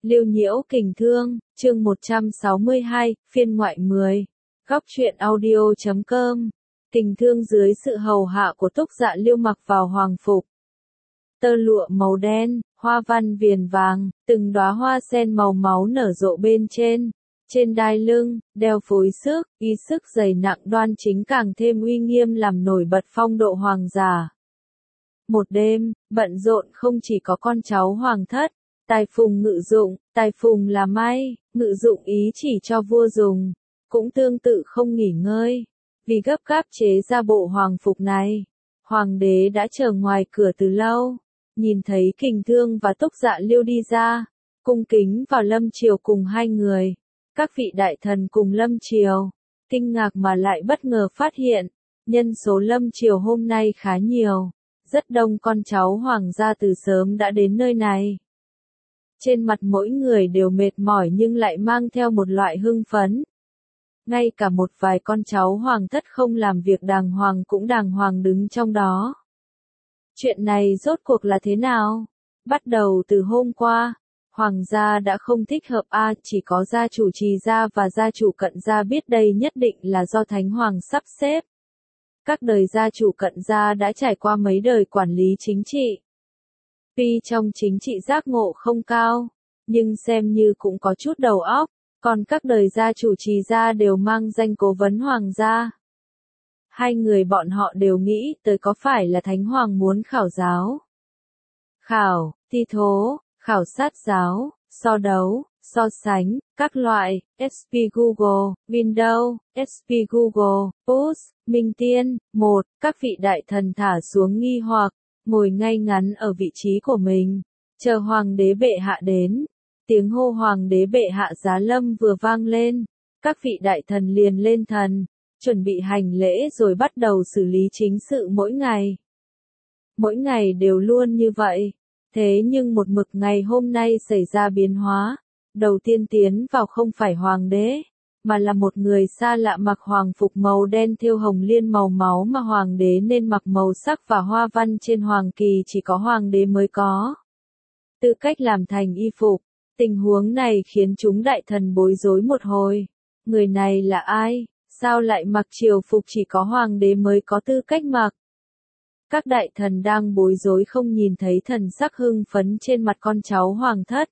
Liêu Nhiễu Kình Thương, chương 162, phiên ngoại 10. Góc truyện audio.com. Kình Thương dưới sự hầu hạ của Túc Dạ Liêu mặc vào hoàng phục. Tơ lụa màu đen, hoa văn viền vàng, từng đóa hoa sen màu máu nở rộ bên trên. Trên đai lưng, đeo phối sức, y sức dày nặng đoan chính càng thêm uy nghiêm làm nổi bật phong độ hoàng giả. Một đêm, bận rộn không chỉ có con cháu hoàng thất, Tài Phùng ngự dụng, Tài Phùng là may, ngự dụng ý chỉ cho vua dùng, cũng tương tự không nghỉ ngơi, vì gấp gáp chế ra bộ hoàng phục này. Hoàng đế đã chờ ngoài cửa từ lâu, nhìn thấy Kình Thương và Túc Dạ Liêu đi ra, cung kính vào lâm triều cùng hai người. Các vị đại thần cùng lâm triều, kinh ngạc mà lại bất ngờ phát hiện, nhân số lâm triều hôm nay khá nhiều, rất đông con cháu hoàng gia từ sớm đã đến nơi này. Trên mặt mỗi người đều mệt mỏi nhưng lại mang theo một loại hưng phấn. Ngay cả một vài con cháu hoàng thất không làm việc đàng hoàng cũng đàng hoàng đứng trong đó. Chuyện này rốt cuộc là thế nào? Bắt đầu từ hôm qua, hoàng gia đã không thích hợp chỉ có gia chủ Trì gia và gia chủ Cận gia biết đây nhất định là do Thánh Hoàng sắp xếp. Các đời gia chủ Cận gia đã trải qua mấy đời quản lý chính trị. Tuy trong chính trị giác ngộ không cao, nhưng xem như cũng có chút đầu óc, còn các đời gia chủ Trì gia đều mang danh cố vấn hoàng gia. Hai người bọn họ đều nghĩ tới có phải là Thánh Hoàng muốn khảo giáo. Khảo, thi thố, khảo sát giáo, so đấu, so sánh, các loại, SP Google, Windows, SP Google, Post, Minh Tiên, các vị đại thần thả xuống nghi hoặc, ngồi ngay ngắn ở vị trí của mình, chờ hoàng đế bệ hạ đến. Tiếng hô hoàng đế bệ hạ giá lâm vừa vang lên, các vị đại thần liền lên thần, chuẩn bị hành lễ rồi bắt đầu xử lý chính sự mỗi ngày. Mỗi ngày đều luôn như vậy. Thế nhưng một mực ngày hôm nay xảy ra biến hóa, đầu tiên tiến vào không phải hoàng đế, mà là một người xa lạ mặc hoàng phục màu đen thêu hồng liên màu máu mà hoàng đế nên mặc màu sắc và hoa văn trên hoàng kỳ chỉ có hoàng đế mới có. Tư cách làm thành y phục, tình huống này khiến chúng đại thần bối rối một hồi. Người này là ai? Sao lại mặc triều phục chỉ có hoàng đế mới có tư cách mặc? Các đại thần đang bối rối không nhìn thấy thần sắc hưng phấn trên mặt con cháu hoàng thất.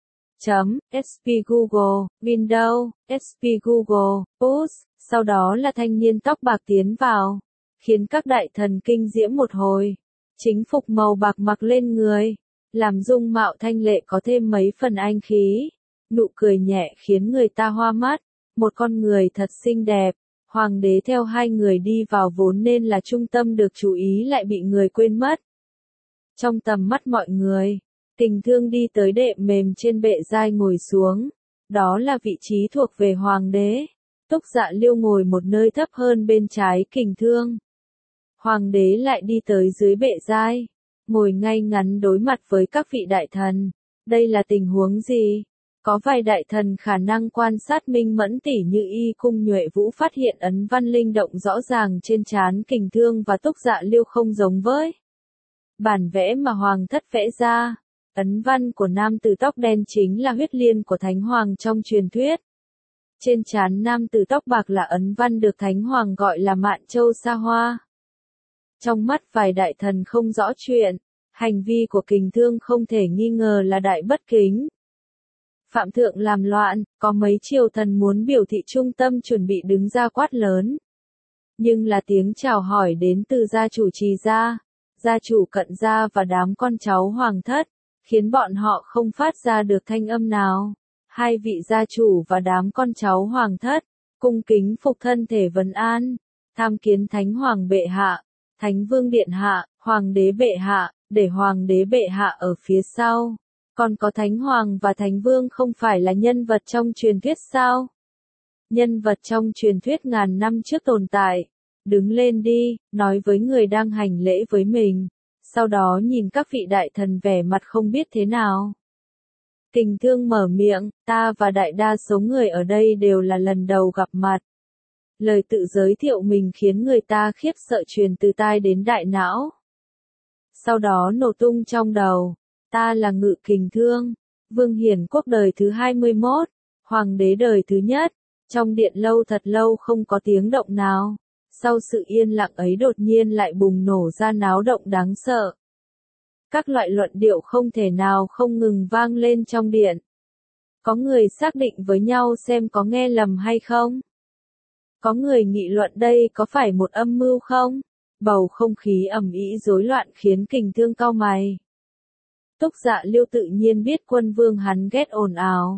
SP Google, Windows, SP Google, Post, sau đó là thanh niên tóc bạc tiến vào, khiến các đại thần kinh diễm một hồi. Chính phục màu bạc mặc lên người, làm dung mạo thanh lệ có thêm mấy phần anh khí. Nụ cười nhẹ khiến người ta hoa mắt, một con người thật xinh đẹp. Hoàng đế theo hai người đi vào vốn nên là trung tâm được chú ý lại bị người quên mất. Trong tầm mắt mọi người, Kình Thương đi tới đệm mềm trên bệ giai ngồi xuống. Đó là vị trí thuộc về hoàng đế. Túc Dạ Liêu ngồi một nơi thấp hơn bên trái Kình Thương. Hoàng đế lại đi tới dưới bệ giai, ngồi ngay ngắn đối mặt với các vị đại thần. Đây là tình huống gì? Có vài đại thần khả năng quan sát minh mẫn tỉ như Y Cung Nhuệ Vũ phát hiện ấn văn linh động rõ ràng trên trán Kình Thương và Túc Dạ Liêu không giống với bản vẽ mà hoàng thất vẽ ra. Ấn văn của nam tử tóc đen chính là huyết liên của Thánh Hoàng trong truyền thuyết. Trên trán nam tử tóc bạc là ấn văn được Thánh Hoàng gọi là Mạn Châu Sa Hoa. Trong mắt vài đại thần không rõ chuyện, hành vi của Kình Thương không thể nghi ngờ là đại bất kính. Phạm thượng làm loạn, có mấy triều thần muốn biểu thị trung tâm chuẩn bị đứng ra quát lớn. Nhưng là tiếng chào hỏi đến từ gia chủ Trì gia, gia chủ Cận gia và đám con cháu hoàng thất, khiến bọn họ không phát ra được thanh âm nào. Hai vị gia chủ và đám con cháu hoàng thất, cung kính phục thân thể vấn an, tham kiến Thánh Hoàng bệ hạ, Thánh Vương điện hạ, Hoàng đế bệ hạ, để Hoàng đế bệ hạ ở phía sau. Còn có Thánh Hoàng và Thánh Vương không phải là nhân vật trong truyền thuyết sao? Nhân vật trong truyền thuyết ngàn năm trước tồn tại. Đứng lên đi, nói với người đang hành lễ với mình. Sau đó nhìn các vị đại thần vẻ mặt không biết thế nào. Kình Thương mở miệng, ta và đại đa số người ở đây đều là lần đầu gặp mặt. Lời tự giới thiệu mình khiến người ta khiếp sợ truyền từ tai đến đại não. Sau đó nổ tung trong đầu. Ta là Ngự Kình Thương, Vương Hiển Quốc đời thứ 21, Hoàng đế đời thứ nhất. Trong điện lâu thật lâu không có tiếng động nào. Sau sự yên lặng ấy đột nhiên lại bùng nổ ra náo động đáng sợ. Các loại luận điệu không thể nào không ngừng vang lên trong điện. Có người xác định với nhau xem có nghe lầm hay không. Có người nghị luận đây có phải một âm mưu không? Bầu không khí ầm ĩ rối loạn khiến Kình Thương cau mày. Túc Dạ Liêu tự nhiên biết quân vương hắn ghét ồn ào.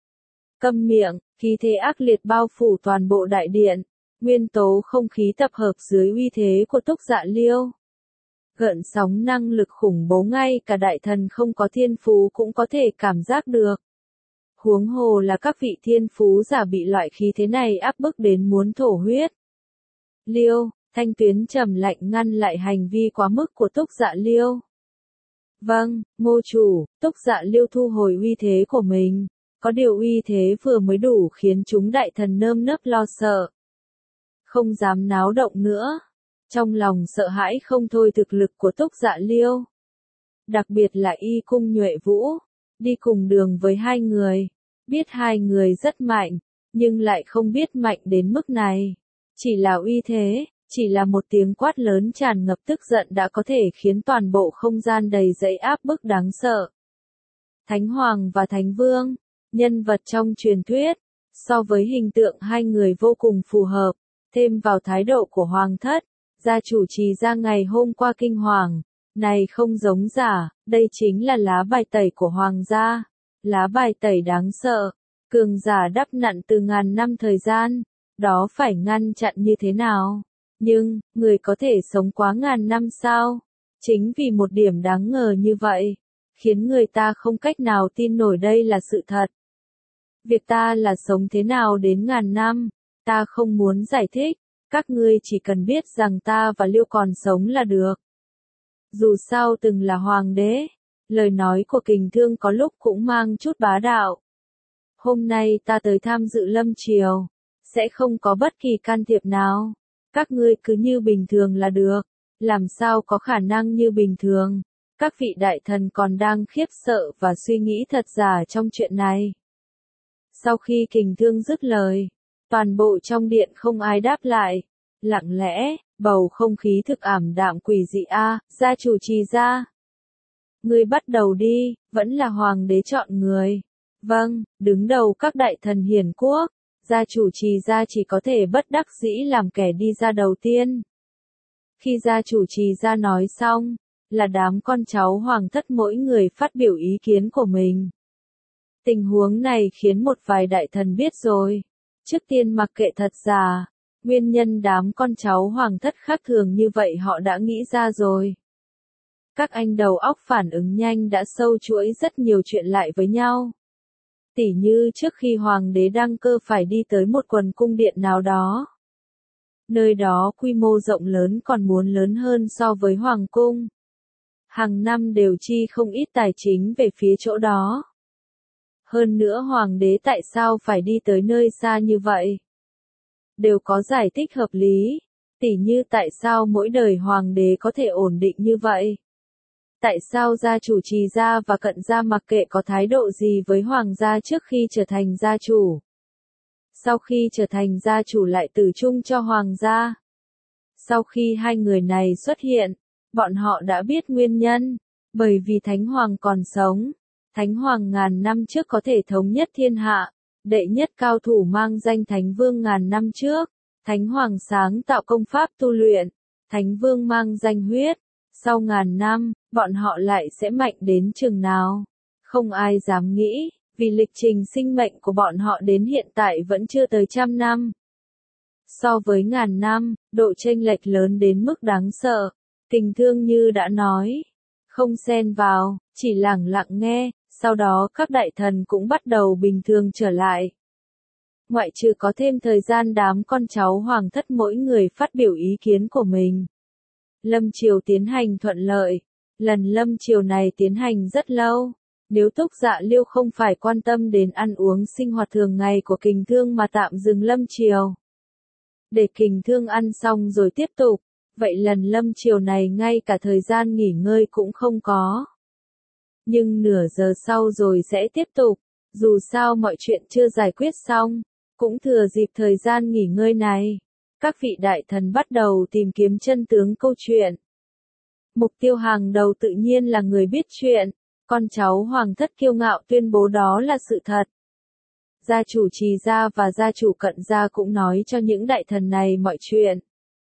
Câm miệng, khí thế ác liệt bao phủ toàn bộ đại điện. Nguyên tố không khí tập hợp dưới uy thế của Túc Dạ Liêu. Gợn sóng năng lực khủng bố ngay cả đại thần không có thiên phú cũng có thể cảm giác được. Huống hồ là các vị thiên phú giả bị loại khí thế này áp bức đến muốn thổ huyết. Liêu, Thanh Tuyến trầm lạnh ngăn lại hành vi quá mức của Túc Dạ Liêu. Vâng, Ngô chủ, Túc Dạ Liêu thu hồi uy thế của mình. Có điều uy thế vừa mới đủ khiến chúng đại thần nơm nớp lo sợ. Không dám náo động nữa. Trong lòng sợ hãi không thôi thực lực của Túc Dạ Liêu. Đặc biệt là Y Cung Nhuệ Vũ. Đi cùng đường với hai người. Biết hai người rất mạnh, nhưng lại không biết mạnh đến mức này. Chỉ là uy thế, chỉ là một tiếng quát lớn tràn ngập tức giận đã có thể khiến toàn bộ không gian đầy dẫy áp bức đáng sợ. Thánh Hoàng và Thánh Vương, nhân vật trong truyền thuyết, so với hình tượng hai người vô cùng phù hợp, thêm vào thái độ của Hoàng thất, gia chủ trì ra ngày hôm qua kinh hoàng, này không giống giả, đây chính là lá bài tẩy của Hoàng gia. Lá bài tẩy đáng sợ, cường giả đắp nặn từ ngàn năm thời gian, đó phải ngăn chặn như thế nào? Nhưng, người có thể sống quá ngàn năm sao? Chính vì một điểm đáng ngờ như vậy, khiến người ta không cách nào tin nổi đây là sự thật. Việc ta là sống thế nào đến ngàn năm, ta không muốn giải thích, các ngươi chỉ cần biết rằng ta và Liêu còn sống là được. Dù sao từng là hoàng đế. Lời nói của Kình Thương có lúc cũng mang chút bá đạo. Hôm nay ta tới tham dự lâm triều, sẽ không có bất kỳ can thiệp nào. Các ngươi cứ như bình thường là được. Làm sao có khả năng như bình thường? Các vị đại thần còn đang khiếp sợ và suy nghĩ thật giả trong chuyện này. Sau khi Kình Thương dứt lời, toàn bộ trong điện không ai đáp lại. Lặng lẽ, bầu không khí thực ảm đạm quỷ dị gia chủ trì ra. Ngươi bắt đầu đi, vẫn là hoàng đế chọn người. Vâng, đứng đầu các đại thần hiển quốc, gia chủ trì ra chỉ có thể bất đắc dĩ làm kẻ đi ra đầu tiên. Khi gia chủ trì ra nói xong, là đám con cháu hoàng thất mỗi người phát biểu ý kiến của mình. Tình huống này khiến một vài đại thần biết rồi. Trước tiên mặc kệ thật giả, nguyên nhân đám con cháu hoàng thất khác thường như vậy họ đã nghĩ ra rồi. Các anh đầu óc phản ứng nhanh đã sâu chuỗi rất nhiều chuyện lại với nhau. Tỉ như trước khi hoàng đế đăng cơ phải đi tới một quần cung điện nào đó. Nơi đó quy mô rộng lớn còn muốn lớn hơn so với hoàng cung. Hàng năm đều chi không ít tài chính về phía chỗ đó. Hơn nữa hoàng đế tại sao phải đi tới nơi xa như vậy? Đều có giải thích hợp lý. Tỉ như tại sao mỗi đời hoàng đế có thể ổn định như vậy? Tại sao gia chủ trì gia và cận gia mặc kệ có thái độ gì với hoàng gia trước khi trở thành gia chủ? Sau khi trở thành gia chủ lại tử chung cho hoàng gia? Sau khi hai người này xuất hiện, bọn họ đã biết nguyên nhân. Bởi vì Thánh Hoàng còn sống. Thánh Hoàng ngàn năm trước có thể thống nhất thiên hạ. Đệ nhất cao thủ mang danh Thánh Vương ngàn năm trước. Thánh Hoàng sáng tạo công pháp tu luyện. Thánh Vương mang danh huyết. Sau ngàn năm, bọn họ lại sẽ mạnh đến chừng nào? Không ai dám nghĩ, vì lịch trình sinh mệnh của bọn họ đến hiện tại vẫn chưa tới 100 năm. So với ngàn năm, độ chênh lệch lớn đến mức đáng sợ. Kình Thương như đã nói, không xen vào, chỉ lặng lặng nghe, sau đó các đại thần cũng bắt đầu bình thường trở lại. Ngoại trừ có thêm thời gian đám con cháu hoàng thất mỗi người phát biểu ý kiến của mình. Lâm triều tiến hành thuận lợi. Lần lâm triều này tiến hành rất lâu. Nếu Túc Dạ Liêu không phải quan tâm đến ăn uống sinh hoạt thường ngày của Kình Thương mà tạm dừng lâm triều. Để Kình Thương ăn xong rồi tiếp tục. Vậy lần lâm triều này ngay cả thời gian nghỉ ngơi cũng không có. Nhưng nửa giờ sau rồi sẽ tiếp tục, dù sao mọi chuyện chưa giải quyết xong, cũng thừa dịp thời gian nghỉ ngơi này. Các vị đại thần bắt đầu tìm kiếm chân tướng câu chuyện. Mục tiêu hàng đầu tự nhiên là người biết chuyện, con cháu hoàng thất kiêu ngạo tuyên bố đó là sự thật. Gia chủ Trì gia và gia chủ Cận gia cũng nói cho những đại thần này mọi chuyện.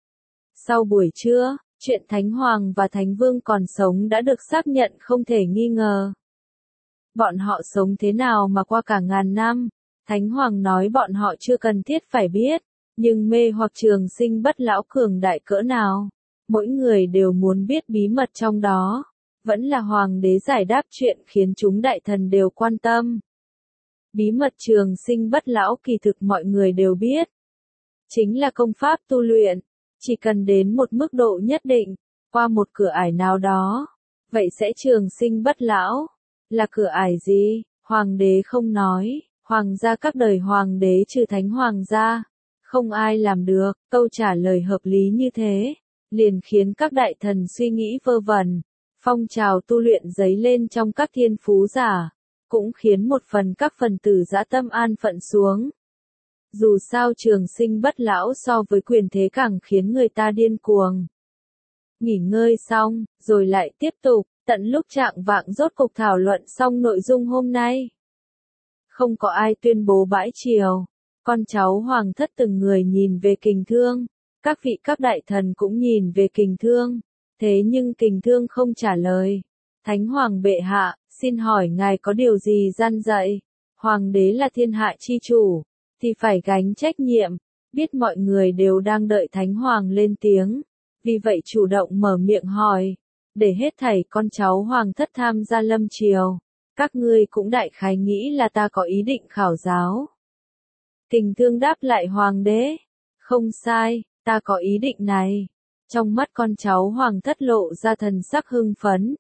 Sau buổi trưa, chuyện Thánh Hoàng và Thánh Vương còn sống đã được xác nhận không thể nghi ngờ. Bọn họ sống thế nào mà qua cả ngàn năm, Thánh Hoàng nói bọn họ chưa cần thiết phải biết, nhưng mê hoặc trường sinh bất lão cường đại cỡ nào, mỗi người đều muốn biết bí mật trong đó. Vẫn là Hoàng đế giải đáp chuyện khiến chúng đại thần đều quan tâm. Bí mật trường sinh bất lão kỳ thực mọi người đều biết. Chính là công pháp tu luyện, chỉ cần đến một mức độ nhất định, qua một cửa ải nào đó, vậy sẽ trường sinh bất lão. Là cửa ải gì? Hoàng đế không nói, hoàng gia các đời hoàng đế trừ Thánh Hoàng gia, không ai làm được. Câu trả lời hợp lý như thế, liền khiến các đại thần suy nghĩ vơ vẩn. Phong trào tu luyện dấy lên trong các thiên phú giả, cũng khiến một phần các phần tử dã tâm an phận xuống. Dù sao trường sinh bất lão so với quyền thế càng khiến người ta điên cuồng. Nghỉ ngơi xong, rồi lại tiếp tục, tận lúc chạng vạng rốt cục thảo luận xong nội dung hôm nay. Không có ai tuyên bố bãi triều, con cháu hoàng thất từng người nhìn về Kình Thương, các vị các đại thần cũng nhìn về Kình Thương. Thế nhưng Kình Thương không trả lời. Thánh Hoàng bệ hạ, xin hỏi ngài có điều gì gian dạy? Hoàng đế là thiên hạ chi chủ, thì phải gánh trách nhiệm. Biết mọi người đều đang đợi Thánh Hoàng lên tiếng, vì vậy chủ động mở miệng hỏi, để hết thảy con cháu hoàng thất tham gia lâm triều. Các ngươi cũng đại khái nghĩ là ta có ý định khảo giáo. Kình Thương đáp lại Hoàng đế, không sai, ta có ý định này. Trong mắt con cháu hoàng thất lộ ra thần sắc hưng phấn.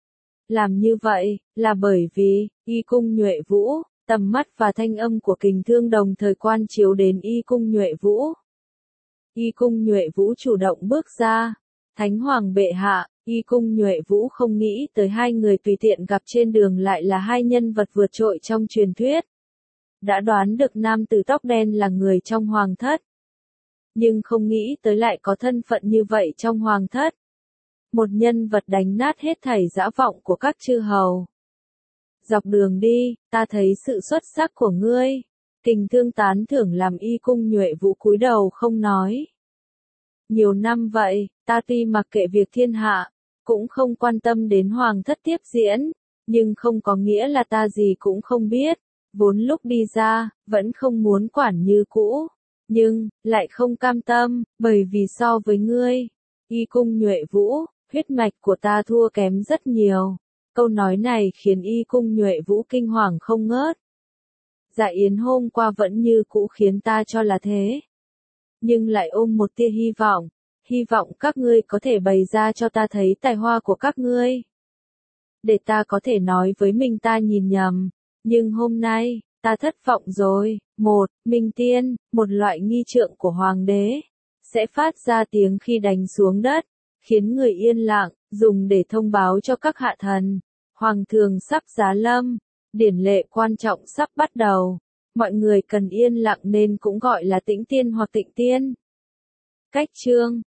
Làm như vậy, là bởi vì, Y Cung Nhuệ Vũ, tầm mắt và thanh âm của Kình Thương đồng thời quan chiếu đến Y Cung Nhuệ Vũ. Y Cung Nhuệ Vũ chủ động bước ra. Thánh Hoàng bệ hạ, Y Cung Nhuệ Vũ không nghĩ tới hai người tùy tiện gặp trên đường lại là hai nhân vật vượt trội trong truyền thuyết. Đã đoán được nam tử tóc đen là người trong hoàng thất, nhưng không nghĩ tới lại có thân phận như vậy trong hoàng thất. Một nhân vật đánh nát hết thảy dã vọng của các chư hầu. Dọc đường đi, ta thấy sự xuất sắc của ngươi. Kình Thương tán thưởng làm Y Cung Nhuệ Vũ cúi đầu không nói. Nhiều năm vậy, ta tuy mặc kệ việc thiên hạ, cũng không quan tâm đến hoàng thất tiếp diễn, nhưng không có nghĩa là ta gì cũng không biết. Vốn lúc đi ra, vẫn không muốn quản như cũ. Nhưng, lại không cam tâm, bởi vì so với ngươi, Y Cung Nhuệ Vũ, huyết mạch của ta thua kém rất nhiều. Câu nói này khiến Y Cung Nhuệ Vũ kinh hoàng không ngớt. Dạ yến hôm qua vẫn như cũ khiến ta cho là thế. Nhưng lại ôm một tia hy vọng các ngươi có thể bày ra cho ta thấy tài hoa của các ngươi. Để ta có thể nói với mình ta nhìn nhầm, nhưng hôm nay, ta thất vọng rồi. Một, Minh Tiên, một loại nghi trượng của hoàng đế, sẽ phát ra tiếng khi đánh xuống đất, khiến người yên lặng, dùng để thông báo cho các hạ thần. Hoàng thường sắp giá lâm, điển lệ quan trọng sắp bắt đầu. Mọi người cần yên lặng nên cũng gọi là tĩnh tiên hoặc tịnh tiên. Cách chương